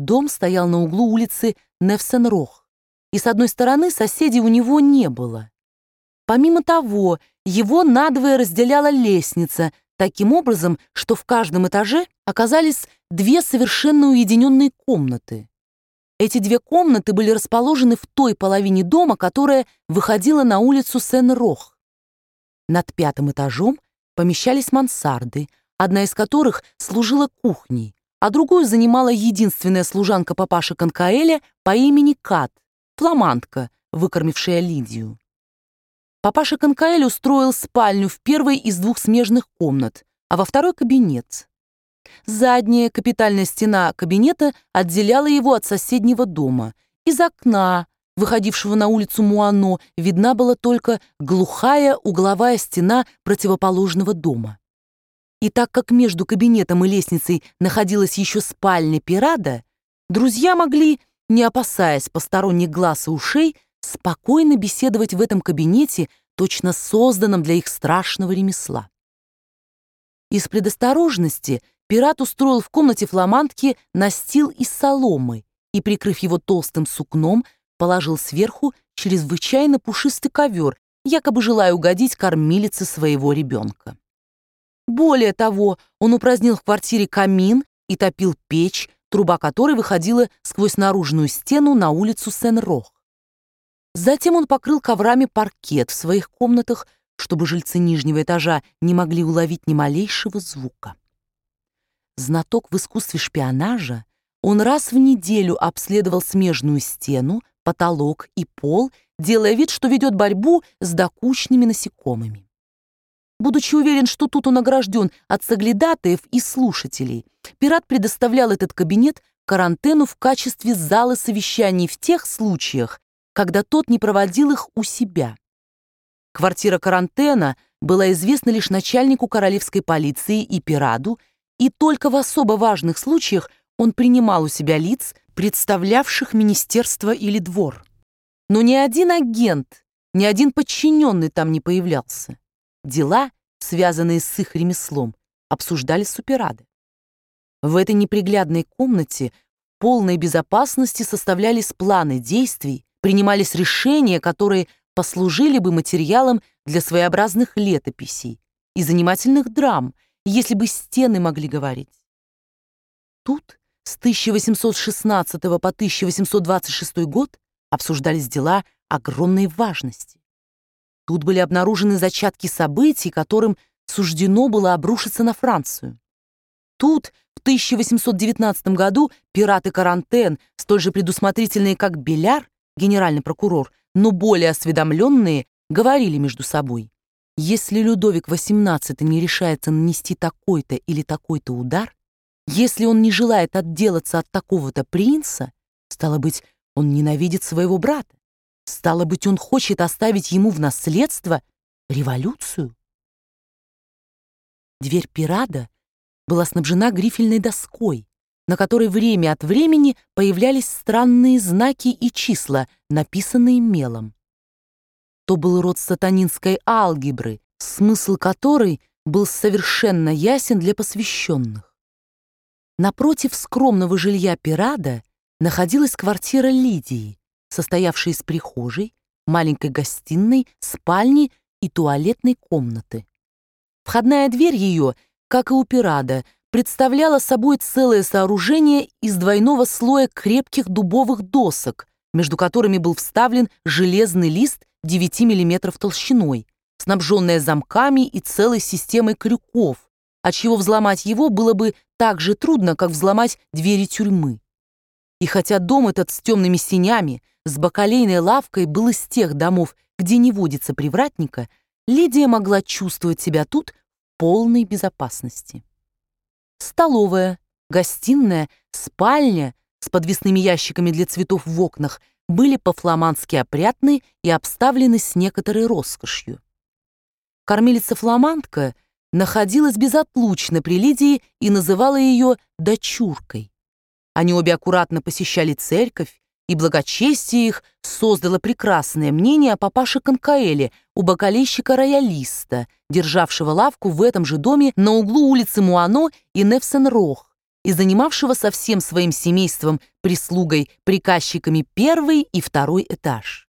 дом стоял на углу улицы Невсен-Рох, и с одной стороны соседей у него не было. Помимо того, его надвое разделяла лестница, таким образом, что в каждом этаже оказались две совершенно уединенные комнаты. Эти две комнаты были расположены в той половине дома, которая выходила на улицу Сен-Рох. Над пятым этажом помещались мансарды, одна из которых служила кухней, а другую занимала единственная служанка папаши Канкаэля по имени Кат, фламандка, выкормившая Лидию. Папаша Канкаэль устроил спальню в первой из двух смежных комнат, а во второй — кабинет. Задняя капитальная стена кабинета отделяла его от соседнего дома. Из окна, выходившего на улицу Муано, видна была только глухая угловая стена противоположного дома. И так как между кабинетом и лестницей находилась еще спальня Пирада, друзья могли, не опасаясь посторонних глаз и ушей, спокойно беседовать в этом кабинете, точно созданном для их страшного ремесла. Из предосторожности Пират устроил в комнате фламандки настил из соломы и, прикрыв его толстым сукном, положил сверху чрезвычайно пушистый ковер, якобы желая угодить кормилице своего ребенка. Более того, он упразднил в квартире камин и топил печь, труба которой выходила сквозь наружную стену на улицу Сен-Рох. Затем он покрыл коврами паркет в своих комнатах, чтобы жильцы нижнего этажа не могли уловить ни малейшего звука. Знаток в искусстве шпионажа, он раз в неделю обследовал смежную стену, потолок и пол, делая вид, что ведет борьбу с докучными насекомыми. Будучи уверен, что тут он огражден от соглядатаев и слушателей, Пират предоставлял этот кабинет Карантену в качестве зала совещаний в тех случаях, когда тот не проводил их у себя. Квартира Карантена была известна лишь начальнику королевской полиции и Пираду, и только в особо важных случаях он принимал у себя лиц, представлявших министерство или двор. Но ни один агент, ни один подчиненный там не появлялся. Дела, связанные с их ремеслом, обсуждались у Пирада. В этой неприглядной комнате в полной безопасности составлялись планы действий, принимались решения, которые послужили бы материалом для своеобразных летописей и занимательных драм, если бы стены могли говорить. Тут с 1816 по 1826 год обсуждались дела огромной важности. Тут были обнаружены зачатки событий, которым суждено было обрушиться на Францию. Тут в 1819 году Пират и Карантен, столь же предусмотрительные, как Беляр, генеральный прокурор, но более осведомленные, говорили между собой: если Людовик XVIII не решается нанести такой-то или такой-то удар, если он не желает отделаться от такого-то принца, стало быть, он ненавидит своего брата, стало быть, он хочет оставить ему в наследство революцию. Дверь Пирада была снабжена грифельной доской, на которой время от времени появлялись странные знаки и числа, написанные мелом. То был род сатанинской алгебры, смысл которой был совершенно ясен для посвященных. Напротив скромного жилья Пирада находилась квартира Лидии, состоявшая из прихожей, маленькой гостиной, спальни и туалетной комнаты. Входная дверь ее, как и у Пирада, представляла собой целое сооружение из двойного слоя крепких дубовых досок, между которыми был вставлен железный лист 9 мм толщиной, снабженная замками и целой системой крюков, отчего взломать его было бы так же трудно, как взломать двери тюрьмы. И хотя дом этот с темными сенями, с бакалейной лавкой был из тех домов, где не водится привратника, Лидия могла чувствовать себя тут в полной безопасности. Столовая, гостиная, спальня с подвесными ящиками для цветов в окнах были по-фламандски опрятны и обставлены с некоторой роскошью. Кормилица-фламандка находилась безотлучно при Лидии и называла ее «дочуркой». Они обе аккуратно посещали церковь, и благочестие их создало прекрасное мнение о папаше Канкаэле, у бакалейщика-роялиста, державшего лавку в этом же доме на углу улицы Муано и Невсен-Рох, и занимавшего со всем своим семейством, прислугой, приказчиками первый и второй этаж.